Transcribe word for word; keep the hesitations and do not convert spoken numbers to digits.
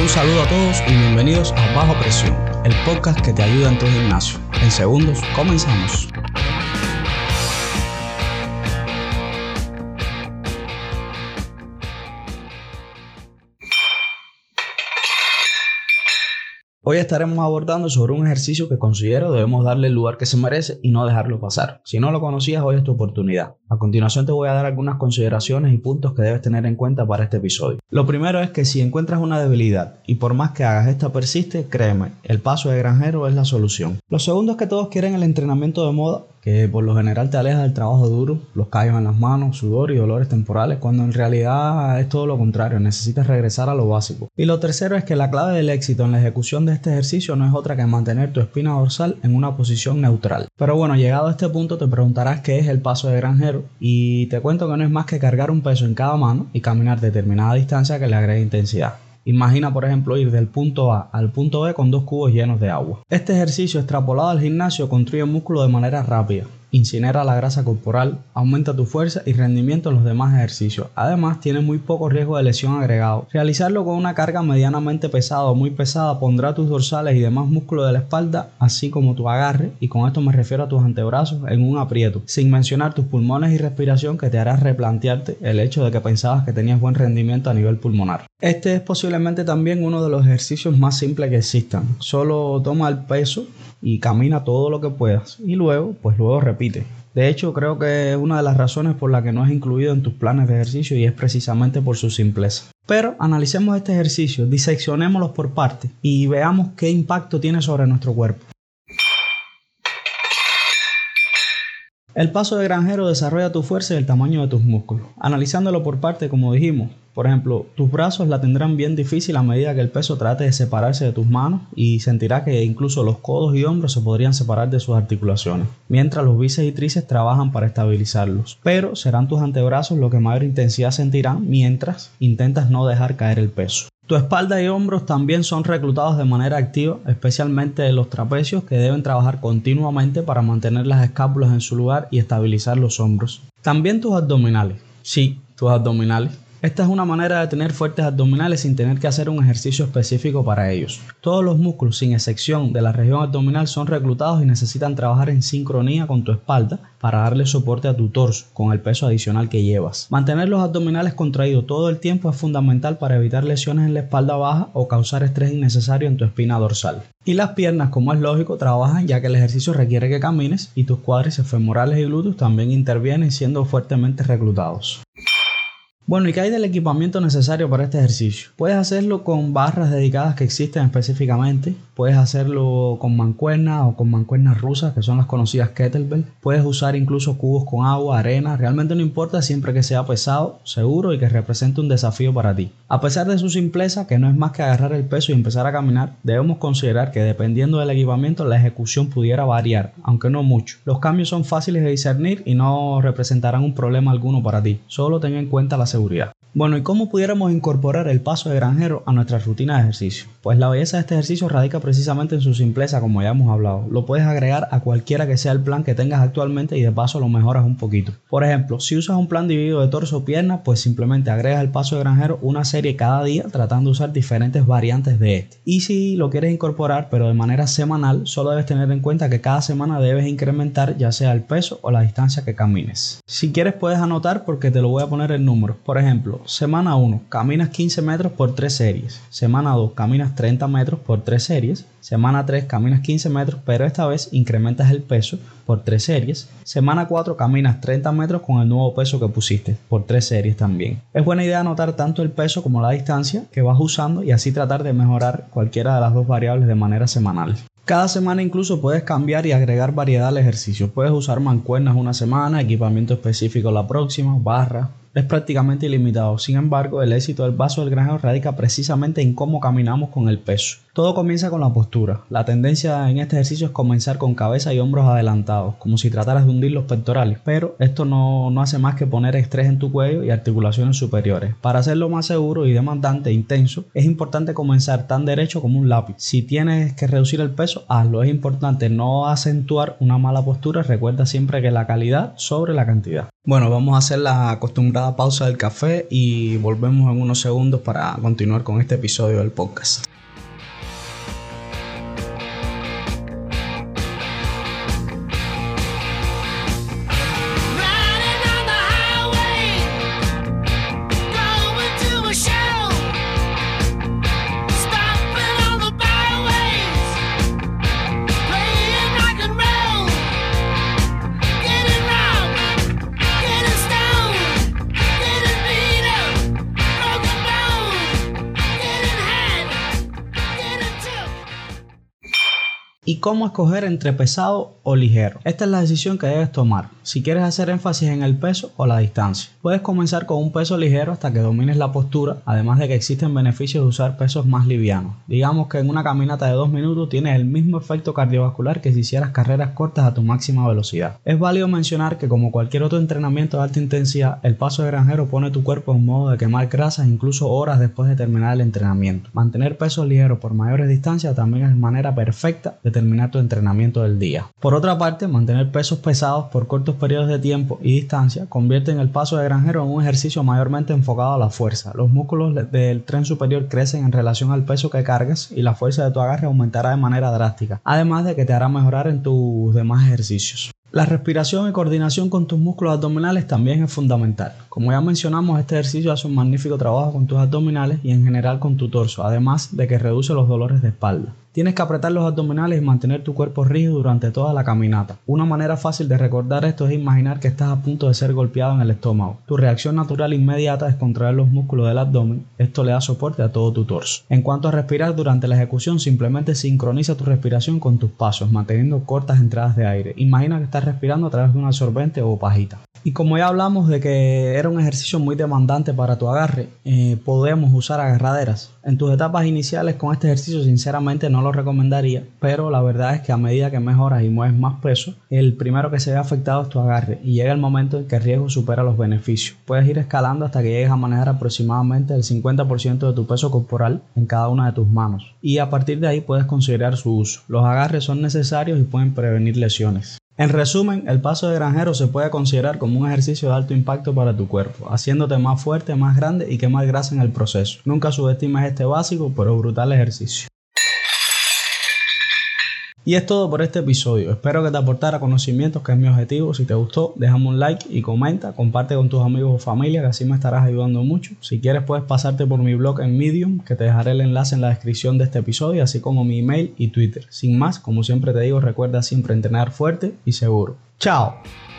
Un saludo a todos y bienvenidos a Bajo Presión, el podcast que te ayuda en tu gimnasio. En segundos, comenzamos. Hoy estaremos abordando sobre un ejercicio que considero debemos darle el lugar que se merece y no dejarlo pasar. Si no lo conocías, hoy es tu oportunidad. A continuación te voy a dar algunas consideraciones y puntos que debes tener en cuenta para este episodio. Lo primero es que si encuentras una debilidad y por más que hagas esta persiste, créeme, el paso de granjero es la solución. Lo segundo es que todos quieren el entrenamiento de moda, que por lo general te aleja del trabajo duro, los callos en las manos, sudor y dolores temporales, cuando en realidad es todo lo contrario, necesitas regresar a lo básico. Y lo tercero es que la clave del éxito en la ejecución de este ejercicio no es otra que mantener tu espina dorsal en una posición neutral. Pero bueno, llegado a este punto te preguntarás qué es el paso de granjero y te cuento que no es más que cargar un peso en cada mano y caminar determinada distancia que le agregue intensidad. Imagina, por ejemplo, ir del punto A al punto B con dos cubos llenos de agua. Este ejercicio extrapolado al gimnasio construye músculo de manera rápida, incinera la grasa corporal, aumenta tu fuerza y rendimiento en los demás ejercicios. Además, tiene muy poco riesgo de lesión agregado. Realizarlo con una carga medianamente pesada o muy pesada pondrá tus dorsales y demás músculos de la espalda, así como tu agarre, y con esto me refiero a tus antebrazos, en un aprieto, sin mencionar tus pulmones y respiración, que te hará replantearte el hecho de que pensabas que tenías buen rendimiento a nivel pulmonar. Este es posiblemente también uno de los ejercicios más simples que existan. Solo toma el peso y camina todo lo que puedas y luego, pues luego repite. De hecho, creo que es una de las razones por la que no es incluido en tus planes de ejercicio y es precisamente por su simpleza. Pero analicemos este ejercicio, diseccionémoslo por partes y veamos qué impacto tiene sobre nuestro cuerpo. El paso de granjero desarrolla tu fuerza y el tamaño de tus músculos. Analizándolo por parte, como dijimos, por ejemplo, tus brazos la tendrán bien difícil a medida que el peso trate de separarse de tus manos y sentirás que incluso los codos y hombros se podrían separar de sus articulaciones, mientras los bíceps y tríceps trabajan para estabilizarlos. Pero serán tus antebrazos los que mayor intensidad sentirán mientras intentas no dejar caer el peso. Tu espalda y hombros también son reclutados de manera activa, especialmente los trapecios, que deben trabajar continuamente para mantener las escápulas en su lugar y estabilizar los hombros. También tus abdominales. Sí, tus abdominales. Esta es una manera de tener fuertes abdominales sin tener que hacer un ejercicio específico para ellos. Todos los músculos, sin excepción de la región abdominal, son reclutados y necesitan trabajar en sincronía con tu espalda para darle soporte a tu torso con el peso adicional que llevas. Mantener los abdominales contraídos todo el tiempo es fundamental para evitar lesiones en la espalda baja o causar estrés innecesario en tu espina dorsal. Y las piernas, como es lógico, trabajan ya que el ejercicio requiere que camines y tus cuádriceps femorales y glúteos también intervienen siendo fuertemente reclutados. Bueno, ¿y qué hay del equipamiento necesario para este ejercicio? Puedes hacerlo con barras dedicadas que existen específicamente, puedes hacerlo con mancuernas o con mancuernas rusas, que son las conocidas kettlebell, puedes usar incluso cubos con agua, arena, realmente no importa siempre que sea pesado, seguro y que represente un desafío para ti. A pesar de su simpleza, que no es más que agarrar el peso y empezar a caminar, debemos considerar que dependiendo del equipamiento la ejecución pudiera variar, aunque no mucho. Los cambios son fáciles de discernir y no representarán un problema alguno para ti, solo ten en cuenta la seguridad. Bueno, ¿y cómo pudiéramos incorporar el paso de granjero a nuestra rutina de ejercicio? Pues la belleza de este ejercicio radica precisamente en su simpleza, como ya hemos hablado. Lo puedes agregar a cualquiera que sea el plan que tengas actualmente y de paso lo mejoras un poquito. Por ejemplo, si usas un plan dividido de torso o piernas, pues simplemente agregas el paso de granjero una serie cada día tratando de usar diferentes variantes de este. Y si lo quieres incorporar pero de manera semanal, solo debes tener en cuenta que cada semana debes incrementar ya sea el peso o la distancia que camines. Si quieres puedes anotar porque te lo voy a poner en números. Por ejemplo, semana uno, caminas quince metros por tres series. Semana dos, caminas treinta metros por tres series. Semana tres, caminas quince metros, pero esta vez incrementas el peso por tres series. Semana cuatro, caminas treinta metros con el nuevo peso que pusiste por tres series también. Es buena idea anotar tanto el peso como la distancia que vas usando y así tratar de mejorar cualquiera de las dos variables de manera semanal. Cada semana incluso puedes cambiar y agregar variedad al ejercicio. Puedes usar mancuernas una semana, equipamiento específico la próxima, barras. Es prácticamente ilimitado. Sin embargo, el éxito del paso del granjero radica precisamente en cómo caminamos con el peso. Todo comienza con la postura. La tendencia en este ejercicio es comenzar con cabeza y hombros adelantados, como si trataras de hundir los pectorales, pero esto no, no hace más que poner estrés en tu cuello y articulaciones superiores. Para hacerlo más seguro y demandante e intenso, es importante comenzar tan derecho como un lápiz. Si tienes que reducir el peso, hazlo. Es importante no acentuar una mala postura. Recuerda siempre que la calidad sobre la cantidad. Bueno, vamos a hacer la acostumbrada pausa del café y volvemos en unos segundos para continuar con este episodio del podcast. ¿Y cómo escoger entre pesado o ligero? Esta es la decisión que debes tomar, si quieres hacer énfasis en el peso o la distancia. Puedes comenzar con un peso ligero hasta que domines la postura, además de que existen beneficios de usar pesos más livianos. Digamos que en una caminata de dos minutos tienes el mismo efecto cardiovascular que si hicieras carreras cortas a tu máxima velocidad. Es válido mencionar que como cualquier otro entrenamiento de alta intensidad, el paso de granjero pone tu cuerpo en modo de quemar grasas incluso horas después de terminar el entrenamiento. Mantener pesos ligeros por mayores distancias también es manera perfecta de terminar tu entrenamiento del día. Por otra parte, mantener pesos pesados por cortos periodos de tiempo y distancia convierte en el paso de granjero en un ejercicio mayormente enfocado a la fuerza. Los músculos del tren superior crecen en relación al peso que cargas y la fuerza de tu agarre aumentará de manera drástica, además de que te hará mejorar en tus demás ejercicios. La respiración y coordinación con tus músculos abdominales también es fundamental. Como ya mencionamos, este ejercicio hace un magnífico trabajo con tus abdominales y en general con tu torso, además de que reduce los dolores de espalda. Tienes que apretar los abdominales y mantener tu cuerpo rígido durante toda la caminata. Una manera fácil de recordar esto es imaginar que estás a punto de ser golpeado en el estómago. Tu reacción natural inmediata es contraer los músculos del abdomen. Esto le da soporte a todo tu torso. En cuanto a respirar durante la ejecución, simplemente sincroniza tu respiración con tus pasos, manteniendo cortas entradas de aire. Imagina que estás respirando a través de un absorbente o pajita. Y como ya hablamos de que era un ejercicio muy demandante para tu agarre, eh, podemos usar agarraderas. En tus etapas iniciales con este ejercicio sinceramente no lo recomendaría, pero la verdad es que a medida que mejoras y mueves más peso, el primero que se ve afectado es tu agarre y llega el momento en que el riesgo supera los beneficios. Puedes ir escalando hasta que llegues a manejar aproximadamente el cincuenta por ciento de tu peso corporal en cada una de tus manos y a partir de ahí puedes considerar su uso. Los agarres son necesarios y pueden prevenir lesiones. En resumen, el paso de granjero se puede considerar como un ejercicio de alto impacto para tu cuerpo, haciéndote más fuerte, más grande y quemar grasa en el proceso. Nunca subestimes este básico pero brutal ejercicio. Y es todo por este episodio. Espero que te aportara conocimientos, que es mi objetivo. Si te gustó, déjame un like y comenta. Comparte con tus amigos o familia, que así me estarás ayudando mucho. Si quieres, puedes pasarte por mi blog en Medium, que te dejaré el enlace en la descripción de este episodio, así como mi email y Twitter. Sin más, como siempre te digo, recuerda siempre entrenar fuerte y seguro. ¡Chao!